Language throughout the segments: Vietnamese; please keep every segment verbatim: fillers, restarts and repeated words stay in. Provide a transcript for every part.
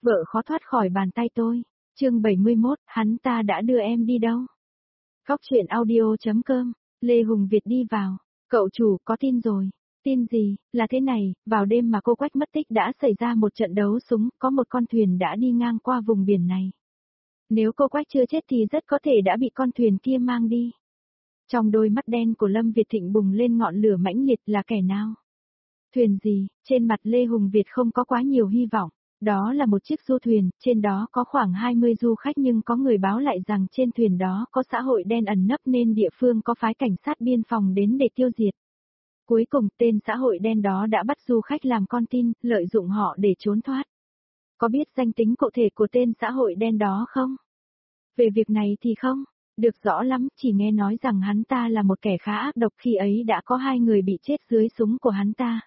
Vợ khó thoát khỏi bàn tay tôi. Chương bảy mươi mốt, hắn ta đã đưa em đi đâu? Góc truyện audio chấm com, Lê Hùng Việt đi vào. Cậu chủ có tin rồi. Tin gì? Là thế này, vào đêm mà cô Quách mất tích đã xảy ra một trận đấu súng, có một con thuyền đã đi ngang qua vùng biển này. Nếu cô Quách chưa chết thì rất có thể đã bị con thuyền kia mang đi. Trong đôi mắt đen của Lâm Việt Thịnh bùng lên ngọn lửa mãnh liệt, là kẻ nào? Thuyền gì? Trên mặt Lê Hùng Việt không có quá nhiều hy vọng. Đó là một chiếc du thuyền, trên đó có khoảng hai mươi du khách nhưng có người báo lại rằng trên thuyền đó có xã hội đen ẩn nấp nên địa phương có phái cảnh sát biên phòng đến để tiêu diệt. Cuối cùng tên xã hội đen đó đã bắt du khách làm con tin, lợi dụng họ để trốn thoát. Có biết danh tính cụ thể của tên xã hội đen đó không? Về việc này thì không, được rõ lắm, chỉ nghe nói rằng hắn ta là một kẻ khá ác độc, khi ấy đã có hai người bị chết dưới súng của hắn ta.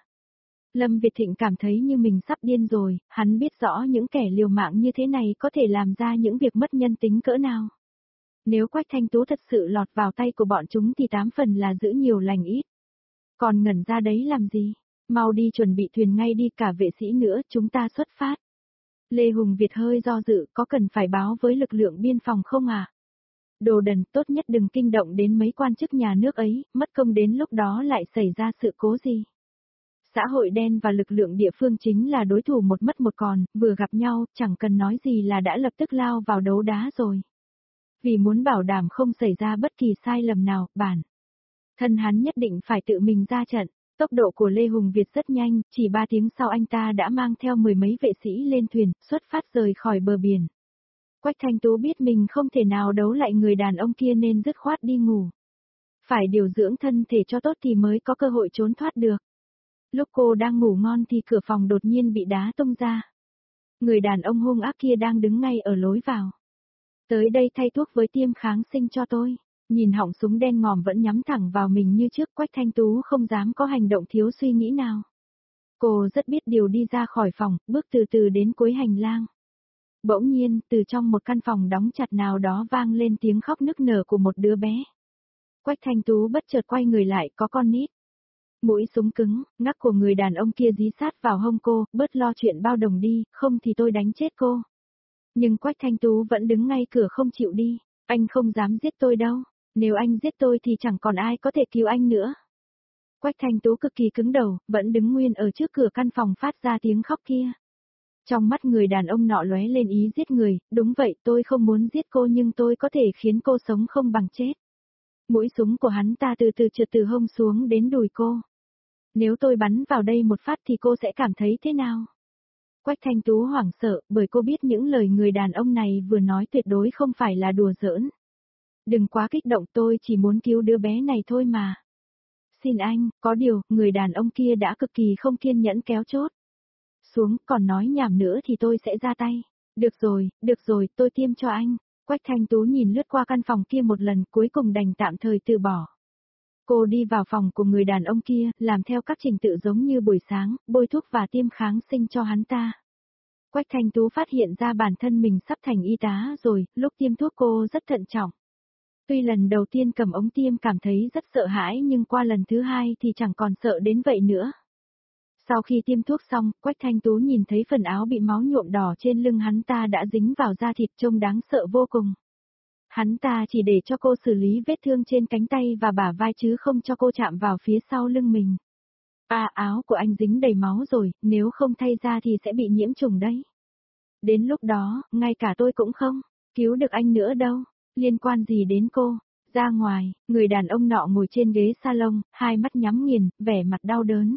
Lâm Việt Thịnh cảm thấy như mình sắp điên rồi, hắn biết rõ những kẻ liều mạng như thế này có thể làm ra những việc mất nhân tính cỡ nào. Nếu Quách Thanh Tú thật sự lọt vào tay của bọn chúng thì tám phần là giữ nhiều lành ít. Còn ngẩn ra đấy làm gì? Mau đi chuẩn bị thuyền ngay đi, cả vệ sĩ nữa, chúng ta xuất phát. Lê Hùng Việt hơi do dự, có cần phải báo với lực lượng biên phòng không à? Đồ đần, tốt nhất đừng kinh động đến mấy quan chức nhà nước ấy, mất công đến lúc đó lại xảy ra sự cố gì. Xã hội đen và lực lượng địa phương chính là đối thủ một mất một còn, vừa gặp nhau, chẳng cần nói gì là đã lập tức lao vào đấu đá rồi. Vì muốn bảo đảm không xảy ra bất kỳ sai lầm nào, bản thân hắn nhất định phải tự mình ra trận. Tốc độ của Lê Hùng Việt rất nhanh, chỉ ba tiếng sau anh ta đã mang theo mười mấy vệ sĩ lên thuyền, xuất phát rời khỏi bờ biển. Quách Thanh Tú biết mình không thể nào đấu lại người đàn ông kia nên dứt khoát đi ngủ. Phải điều dưỡng thân thể cho tốt thì mới có cơ hội trốn thoát được. Lúc cô đang ngủ ngon thì cửa phòng đột nhiên bị đá tung ra. Người đàn ông hung ác kia đang đứng ngay ở lối vào. Tới đây thay thuốc với tiêm kháng sinh cho tôi. Nhìn họng súng đen ngòm vẫn nhắm thẳng vào mình như trước, Quách Thanh Tú không dám có hành động thiếu suy nghĩ nào. Cô rất biết điều, đi ra khỏi phòng, bước từ từ đến cuối hành lang. Bỗng nhiên, từ trong một căn phòng đóng chặt nào đó vang lên tiếng khóc nức nở của một đứa bé. Quách Thanh Tú bất chợt quay người lại, có con nít. Mũi súng cứng, ngắc của người đàn ông kia dí sát vào hông cô, bớt lo chuyện bao đồng đi, không thì tôi đánh chết cô. Nhưng Quách Thanh Tú vẫn đứng ngay cửa không chịu đi, anh không dám giết tôi đâu, nếu anh giết tôi thì chẳng còn ai có thể cứu anh nữa. Quách Thanh Tú cực kỳ cứng đầu, vẫn đứng nguyên ở trước cửa căn phòng phát ra tiếng khóc kia. Trong mắt người đàn ông nọ lóe lên ý giết người, đúng vậy, tôi không muốn giết cô nhưng tôi có thể khiến cô sống không bằng chết. Mũi súng của hắn ta từ từ trượt từ hông xuống đến đùi cô. Nếu tôi bắn vào đây một phát thì cô sẽ cảm thấy thế nào? Quách Thanh Tú hoảng sợ, bởi cô biết những lời người đàn ông này vừa nói tuyệt đối không phải là đùa giỡn. Đừng quá kích động, tôi chỉ muốn cứu đứa bé này thôi mà. Xin anh, có điều, người đàn ông kia đã cực kỳ không kiên nhẫn kéo chốt. Xuống, còn nói nhảm nữa thì tôi sẽ ra tay. Được rồi, được rồi, tôi tiêm cho anh. Quách Thanh Tú nhìn lướt qua căn phòng kia một lần, cuối cùng đành tạm thời từ bỏ. Cô đi vào phòng của người đàn ông kia, làm theo các trình tự giống như buổi sáng, bôi thuốc và tiêm kháng sinh cho hắn ta. Quách Thanh Tú phát hiện ra bản thân mình sắp thành y tá rồi, lúc tiêm thuốc cô rất thận trọng. Tuy lần đầu tiên cầm ống tiêm cảm thấy rất sợ hãi nhưng qua lần thứ hai thì chẳng còn sợ đến vậy nữa. Sau khi tiêm thuốc xong, Quách Thanh Tú nhìn thấy phần áo bị máu nhuộm đỏ trên lưng hắn ta đã dính vào da thịt, trông đáng sợ vô cùng. Hắn ta chỉ để cho cô xử lý vết thương trên cánh tay và bả vai chứ không cho cô chạm vào phía sau lưng mình. À, áo của anh dính đầy máu rồi, nếu không thay ra thì sẽ bị nhiễm trùng đấy. Đến lúc đó, ngay cả tôi cũng không cứu được anh nữa đâu, liên quan gì đến cô? Ra ngoài, người đàn ông nọ ngồi trên ghế salon, hai mắt nhắm nghiền, vẻ mặt đau đớn.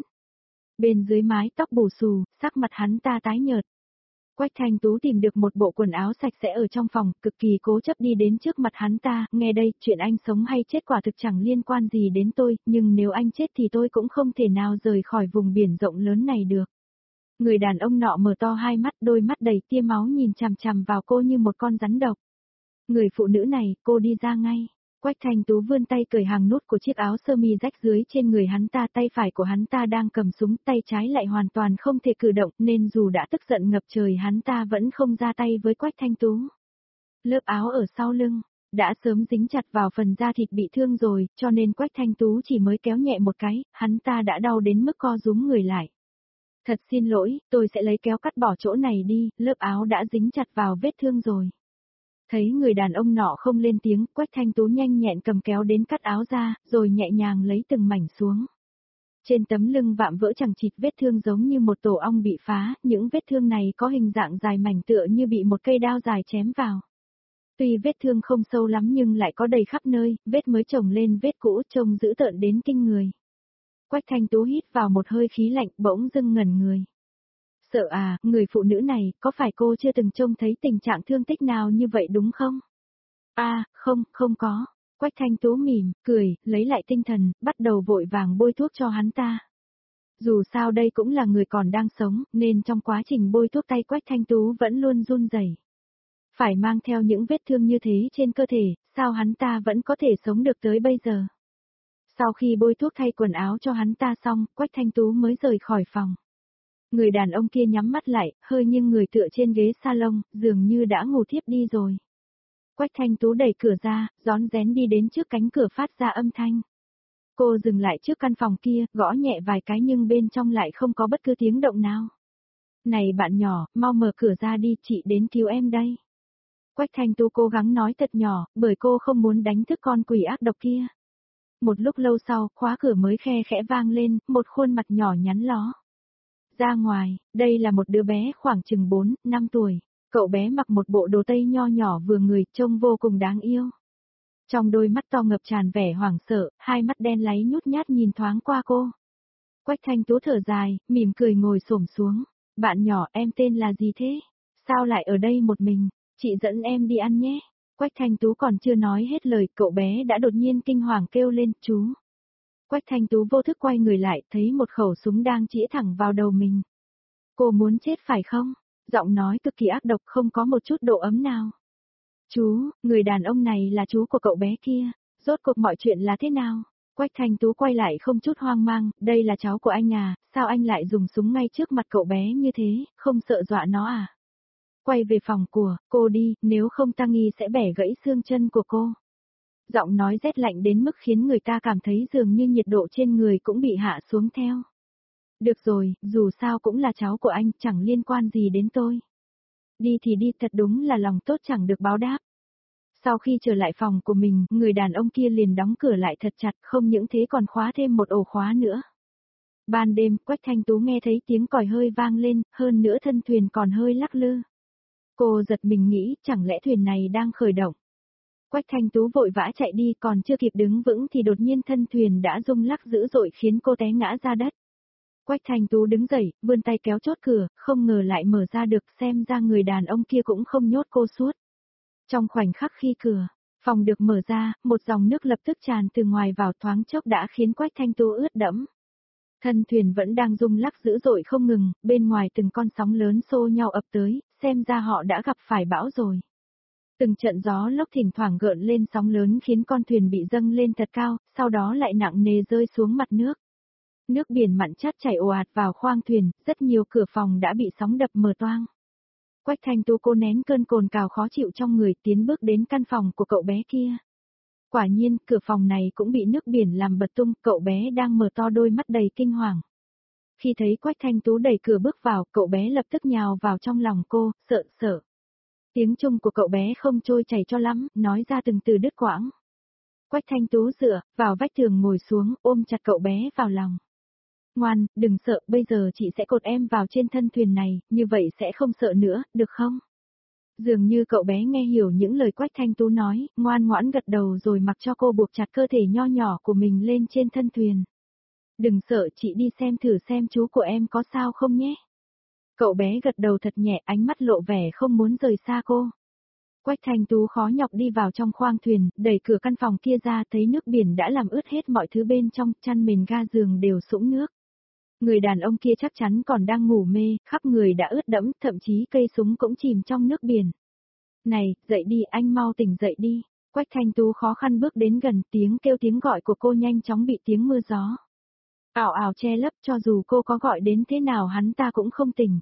Bên dưới mái tóc bù xù, sắc mặt hắn ta tái nhợt. Quách Thanh Tú tìm được một bộ quần áo sạch sẽ ở trong phòng, cực kỳ cố chấp đi đến trước mặt hắn ta, nghe đây, chuyện anh sống hay chết quả thực chẳng liên quan gì đến tôi, nhưng nếu anh chết thì tôi cũng không thể nào rời khỏi vùng biển rộng lớn này được. Người đàn ông nọ mở to hai mắt, đôi mắt đầy tia máu nhìn chằm chằm vào cô như một con rắn độc. Người phụ nữ này, cô đi ra ngay. Quách Thanh Tú vươn tay cởi hàng nút của chiếc áo sơ mi rách dưới trên người hắn ta, tay phải của hắn ta đang cầm súng, tay trái lại hoàn toàn không thể cử động, nên dù đã tức giận ngập trời hắn ta vẫn không ra tay với Quách Thanh Tú. Lớp áo ở sau lưng đã sớm dính chặt vào phần da thịt bị thương rồi, cho nên Quách Thanh Tú chỉ mới kéo nhẹ một cái, hắn ta đã đau đến mức co rúm người lại. Thật xin lỗi, tôi sẽ lấy kéo cắt bỏ chỗ này đi, lớp áo đã dính chặt vào vết thương rồi. Thấy người đàn ông nọ không lên tiếng, Quách Thanh Tú nhanh nhẹn cầm kéo đến cắt áo ra, rồi nhẹ nhàng lấy từng mảnh xuống. Trên tấm lưng vạm vỡ chằng chịt vết thương giống như một tổ ong bị phá, những vết thương này có hình dạng dài mảnh tựa như bị một cây đao dài chém vào. Tuy vết thương không sâu lắm nhưng lại có đầy khắp nơi, vết mới chồng lên vết cũ trông dữ tợn đến kinh người. Quách Thanh Tú hít vào một hơi khí lạnh bỗng dưng ngẩn người. Sợ à, người phụ nữ này, có phải cô chưa từng trông thấy tình trạng thương tích nào như vậy đúng không? À, không, không có. Quách Thanh Tú mỉm, cười, lấy lại tinh thần, bắt đầu vội vàng bôi thuốc cho hắn ta. Dù sao đây cũng là người còn đang sống, nên trong quá trình bôi thuốc tay Quách Thanh Tú vẫn luôn run rẩy. Phải mang theo những vết thương như thế trên cơ thể, sao hắn ta vẫn có thể sống được tới bây giờ? Sau khi bôi thuốc thay quần áo cho hắn ta xong, Quách Thanh Tú mới rời khỏi phòng. Người đàn ông kia nhắm mắt lại, hơi nghiêng người tựa trên ghế salon, dường như đã ngủ thiếp đi rồi. Quách Thanh Tú đẩy cửa ra, rón rén đi đến trước cánh cửa phát ra âm thanh. Cô dừng lại trước căn phòng kia, gõ nhẹ vài cái nhưng bên trong lại không có bất cứ tiếng động nào. Này bạn nhỏ, mau mở cửa ra đi, chị đến cứu em đây. Quách Thanh Tú cố gắng nói thật nhỏ, bởi cô không muốn đánh thức con quỷ ác độc kia. Một lúc lâu sau, khóa cửa mới khe khẽ vang lên, một khuôn mặt nhỏ nhắn ló. Ra ngoài, đây là một đứa bé khoảng chừng bốn, năm tuổi. Cậu bé mặc một bộ đồ tây nho nhỏ vừa người, trông vô cùng đáng yêu. Trong đôi mắt to ngập tràn vẻ hoảng sợ, hai mắt đen láy nhút nhát nhìn thoáng qua cô. Quách Thanh Tú thở dài, mỉm cười ngồi xổm xuống. Bạn nhỏ, em tên là gì thế? Sao lại ở đây một mình? Chị dẫn em đi ăn nhé. Quách Thanh Tú còn chưa nói hết lời, cậu bé đã đột nhiên kinh hoàng kêu lên, chú. Quách Thanh Tú vô thức quay người lại, thấy một khẩu súng đang chĩa thẳng vào đầu mình. Cô muốn chết phải không? Giọng nói cực kỳ ác độc, không có một chút độ ấm nào. Chú, người đàn ông này là chú của cậu bé kia, rốt cuộc mọi chuyện là thế nào? Quách Thanh Tú quay lại không chút hoang mang, đây là cháu của anh à, sao anh lại dùng súng ngay trước mặt cậu bé như thế, không sợ dọa nó à? Quay về phòng của cô đi, nếu không ta nghi sẽ bẻ gãy xương chân của cô. Giọng nói rét lạnh đến mức khiến người ta cảm thấy dường như nhiệt độ trên người cũng bị hạ xuống theo. Được rồi, dù sao cũng là cháu của anh, chẳng liên quan gì đến tôi. Đi thì đi, thật đúng là lòng tốt chẳng được báo đáp. Sau khi trở lại phòng của mình, người đàn ông kia liền đóng cửa lại thật chặt, không những thế còn khóa thêm một ổ khóa nữa. Ban đêm, Quách Thanh Tú nghe thấy tiếng còi hơi vang lên, hơn nữa thân thuyền còn hơi lắc lư. Cô giật mình nghĩ, chẳng lẽ thuyền này đang khởi động. Quách Thanh Tú vội vã chạy đi, còn chưa kịp đứng vững thì đột nhiên thân thuyền đã rung lắc dữ dội khiến cô té ngã ra đất. Quách Thanh Tú đứng dậy, vươn tay kéo chốt cửa, không ngờ lại mở ra được, xem ra người đàn ông kia cũng không nhốt cô suốt. Trong khoảnh khắc khi cửa phòng được mở ra, một dòng nước lập tức tràn từ ngoài vào, thoáng chốc đã khiến Quách Thanh Tú ướt đẫm. Thân thuyền vẫn đang rung lắc dữ dội không ngừng, bên ngoài từng con sóng lớn xô nhau ập tới, xem ra họ đã gặp phải bão rồi. Từng trận gió lốc thỉnh thoảng gợn lên sóng lớn khiến con thuyền bị dâng lên thật cao, sau đó lại nặng nề rơi xuống mặt nước. Nước biển mặn chát chảy ồ ạt vào khoang thuyền, rất nhiều cửa phòng đã bị sóng đập mở toang. Quách Thanh Tú cô nén cơn cồn cào khó chịu trong người, tiến bước đến căn phòng của cậu bé kia. Quả nhiên, cửa phòng này cũng bị nước biển làm bật tung, cậu bé đang mở to đôi mắt đầy kinh hoàng. Khi thấy Quách Thanh Tú đẩy cửa bước vào, cậu bé lập tức nhào vào trong lòng cô, sợ sợ. Tiếng Trung của cậu bé không trôi chảy cho lắm, nói ra từng từ đứt quãng. Quách Thanh Tú dựa vào vách tường ngồi xuống, ôm chặt cậu bé vào lòng. Ngoan, đừng sợ, bây giờ chị sẽ cột em vào trên thân thuyền này, như vậy sẽ không sợ nữa, được không? Dường như cậu bé nghe hiểu những lời Quách Thanh Tú nói, ngoan ngoãn gật đầu rồi mặc cho cô buộc chặt cơ thể nho nhỏ của mình lên trên thân thuyền. Đừng sợ, chị đi xem thử xem chú của em có sao không nhé. Cậu bé gật đầu thật nhẹ, ánh mắt lộ vẻ không muốn rời xa cô. Quách Thanh Tú khó nhọc đi vào trong khoang thuyền, đẩy cửa căn phòng kia ra, thấy nước biển đã làm ướt hết mọi thứ bên trong, chăn mền ga giường đều sũng nước. Người đàn ông kia chắc chắn còn đang ngủ mê, khắp người đã ướt đẫm, thậm chí cây súng cũng chìm trong nước biển. Này, dậy đi, anh mau tỉnh dậy đi. Quách Thanh Tú khó khăn bước đến gần, tiếng kêu tiếng gọi của cô nhanh chóng bị tiếng mưa gió ảo ảo che lấp, cho dù cô có gọi đến thế nào hắn ta cũng không tỉnh.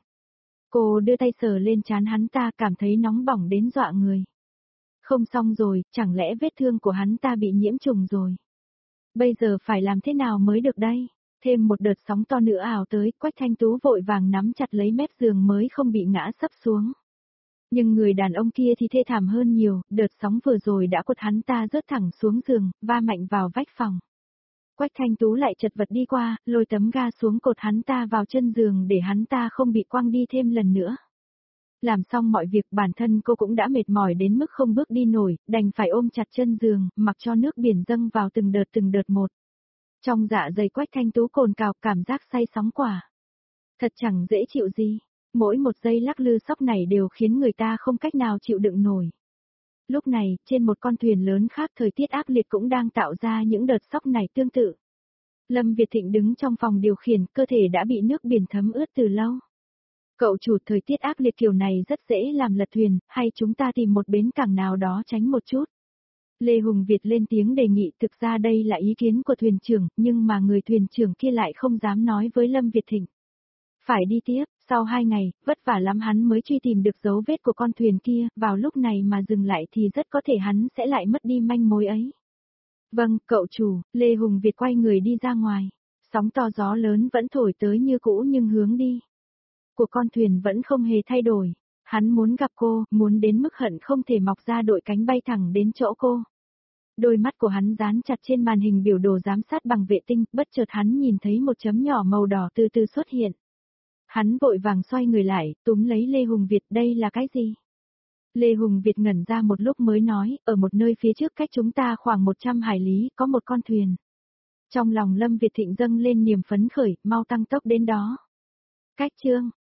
Cô đưa tay sờ lên trán hắn ta, cảm thấy nóng bỏng đến dọa người. Không xong rồi, chẳng lẽ vết thương của hắn ta bị nhiễm trùng rồi. Bây giờ phải làm thế nào mới được đây? Thêm một đợt sóng to nữa ào tới, Quách Thanh Tú vội vàng nắm chặt lấy mép giường mới không bị ngã sấp xuống. Nhưng người đàn ông kia thì thê thảm hơn nhiều, đợt sóng vừa rồi đã quật hắn ta rớt thẳng xuống giường, va mạnh vào vách phòng. Quách Thanh Tú lại chật vật đi qua, lôi tấm ga xuống cột hắn ta vào chân giường để hắn ta không bị quăng đi thêm lần nữa. Làm xong mọi việc bản thân cô cũng đã mệt mỏi đến mức không bước đi nổi, đành phải ôm chặt chân giường, mặc cho nước biển dâng vào từng đợt từng đợt một. Trong dạ dày Quách Thanh Tú cồn cào cảm giác say sóng quả. Thật chẳng dễ chịu gì, mỗi một giây lắc lư sóc này đều khiến người ta không cách nào chịu đựng nổi. Lúc này, trên một con thuyền lớn khác thời tiết ác liệt cũng đang tạo ra những đợt sóc này tương tự. Lâm Việt Thịnh đứng trong phòng điều khiển, cơ thể đã bị nước biển thấm ướt từ lâu. Cậu chủ, thời tiết ác liệt kiểu này rất dễ làm lật thuyền, hay chúng ta tìm một bến cảng nào đó tránh một chút. Lê Hùng Việt lên tiếng đề nghị, thực ra đây là ý kiến của thuyền trưởng, nhưng mà người thuyền trưởng kia lại không dám nói với Lâm Việt Thịnh. Phải đi tiếp, sau hai ngày, vất vả lắm hắn mới truy tìm được dấu vết của con thuyền kia, vào lúc này mà dừng lại thì rất có thể hắn sẽ lại mất đi manh mối ấy. Vâng, cậu chủ, Lê Hùng Việt quay người đi ra ngoài. Sóng to gió lớn vẫn thổi tới như cũ nhưng hướng đi của con thuyền vẫn không hề thay đổi. Hắn muốn gặp cô, muốn đến mức hận không thể mọc ra đội cánh bay thẳng đến chỗ cô. Đôi mắt của hắn dán chặt trên màn hình biểu đồ giám sát bằng vệ tinh, bất chợt hắn nhìn thấy một chấm nhỏ màu đỏ từ từ xuất hiện. Hắn vội vàng xoay người lại, túm lấy Lê Hùng Việt, đây là cái gì? Lê Hùng Việt ngẩn ra một lúc mới nói, ở một nơi phía trước cách chúng ta khoảng một trăm hải lý, có một con thuyền. Trong lòng Lâm Việt Thịnh dâng lên niềm phấn khởi, mau tăng tốc đến đó. Cách chương